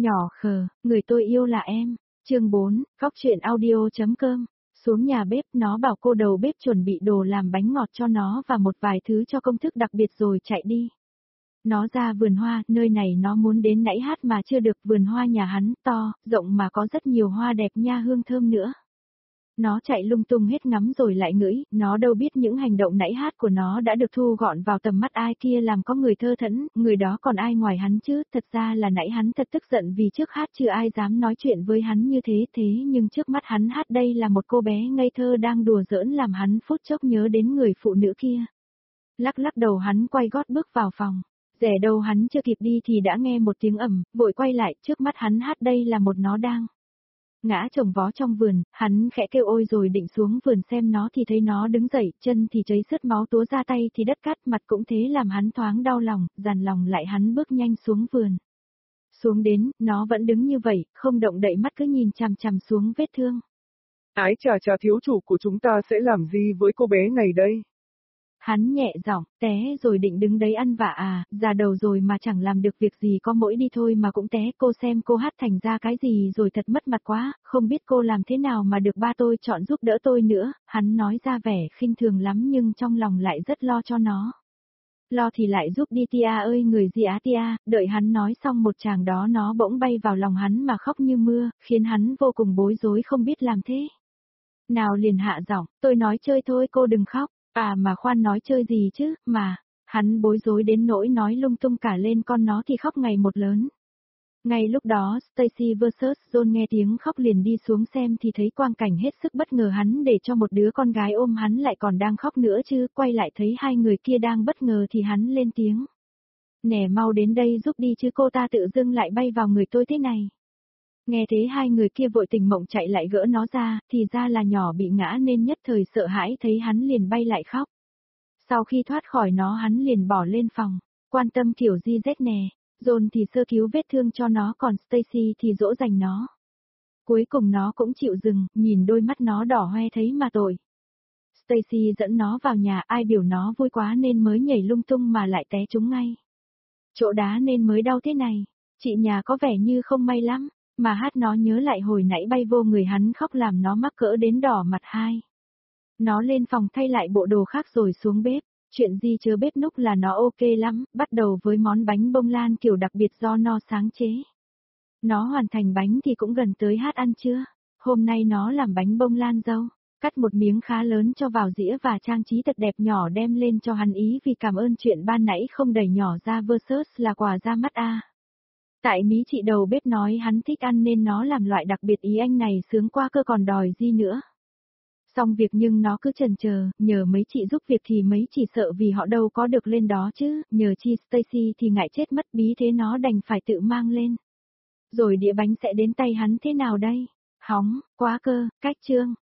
Nhỏ khờ, người tôi yêu là em. Chương 4, Góc truyện audio.com. Xuống nhà bếp, nó bảo cô đầu bếp chuẩn bị đồ làm bánh ngọt cho nó và một vài thứ cho công thức đặc biệt rồi chạy đi. Nó ra vườn hoa, nơi này nó muốn đến nãy hát mà chưa được. Vườn hoa nhà hắn to, rộng mà có rất nhiều hoa đẹp nha, hương thơm nữa. Nó chạy lung tung hết ngắm rồi lại ngửi, nó đâu biết những hành động nãy hát của nó đã được thu gọn vào tầm mắt ai kia làm có người thơ thẫn, người đó còn ai ngoài hắn chứ. Thật ra là nãy hắn thật tức giận vì trước hát chưa ai dám nói chuyện với hắn như thế, nhưng trước mắt hắn hát đây là một cô bé ngây thơ đang đùa giỡn làm hắn phút chốc nhớ đến người phụ nữ kia. Lắc lắc đầu hắn quay gót bước vào phòng. Rẻ đâu hắn chưa kịp đi thì đã nghe một tiếng ầm, vội quay lại, trước mắt hắn hát đây là một nó đang ngã chồng vó trong vườn. Hắn khẽ kêu ôi rồi định xuống vườn xem nó thì thấy nó đứng dậy, chân thì cháy sướt máu túa ra, tay thì đất cát, mặt cũng thế làm hắn thoáng đau lòng, dằn lòng lại hắn bước nhanh xuống vườn. Xuống đến, nó vẫn đứng như vậy, không động đậy, mắt cứ nhìn chằm chằm xuống vết thương. Ái chà, thiếu chủ của chúng ta sẽ làm gì với cô bé này đây? Hắn nhẹ giọng, té rồi định đứng đấy ăn vạ à, già đầu rồi mà chẳng làm được việc gì, có mỗi đi thôi mà cũng té. Cô xem cô hát thành ra cái gì rồi, thật mất mặt quá, không biết cô làm thế nào mà được ba tôi chọn giúp đỡ tôi nữa. Hắn nói ra vẻ khinh thường lắm nhưng trong lòng lại rất lo cho nó. Lo thì lại giúp đi tia ơi người gì á tia. Đợi hắn nói xong một tràng đó nó bỗng bay vào lòng hắn mà khóc như mưa, khiến hắn vô cùng bối rối không biết làm thế nào, liền hạ giọng, tôi nói chơi thôi cô đừng khóc. À mà khoan, nói chơi gì chứ, mà, hắn bối rối đến nỗi nói lung tung cả lên, con nó thì khóc ngày một lớn. Ngay lúc đó, Stacy vs John nghe tiếng khóc liền đi xuống xem thì thấy quang cảnh hết sức bất ngờ. Hắn để cho một đứa con gái ôm hắn lại còn đang khóc nữa chứ, quay lại thấy hai người kia đang bất ngờ thì hắn lên tiếng. Nè mau đến đây giúp đi chứ, cô ta tự dưng lại bay vào người tôi thế này. Nghe thế hai người kia vội tỉnh mộng chạy lại gỡ nó ra, thì ra là nhỏ bị ngã nên nhất thời sợ hãi, thấy hắn liền bay lại khóc. Sau khi thoát khỏi nó hắn liền bỏ lên phòng, quan tâm kiểu di rét nè. John thì sơ cứu vết thương cho nó, còn Stacy thì dỗ dành nó. Cuối cùng nó cũng chịu dừng, nhìn đôi mắt nó đỏ hoe thấy mà tội. Stacy dẫn nó vào nhà, ai biểu nó vui quá nên mới nhảy lung tung mà lại té trúng ngay chỗ đá nên mới đau thế này. Chị nhà có vẻ như không may lắm. Mà hát nó nhớ lại hồi nãy bay vô người hắn khóc làm nó mắc cỡ đến đỏ mặt hai. Nó lên phòng thay lại bộ đồ khác rồi xuống bếp. Chuyện gì chớ bếp núc là nó ok lắm, bắt đầu với món bánh bông lan kiểu đặc biệt do nó sáng chế. Nó hoàn thành bánh thì cũng gần tới hát ăn chưa. Hôm nay nó làm bánh bông lan dâu, cắt một miếng khá lớn cho vào dĩa và trang trí thật đẹp nhỏ đem lên cho hắn ý vì cảm ơn chuyện ban nãy không đẩy nhỏ ra versus là quà ra mắt a. Tại mí chị đầu bếp nói hắn thích ăn nên nó làm loại đặc biệt, ý anh này sướng qua cơ còn đòi gì nữa. Xong việc nhưng nó cứ chần chờ, nhờ mấy chị giúp việc thì mấy chị sợ vì họ đâu có được lên đó chứ, nhờ chi Stacy thì ngại chết mất bí thế nó đành phải tự mang lên. Rồi đĩa bánh sẽ đến tay hắn thế nào đây? Hóng, quá cơ, cách chương.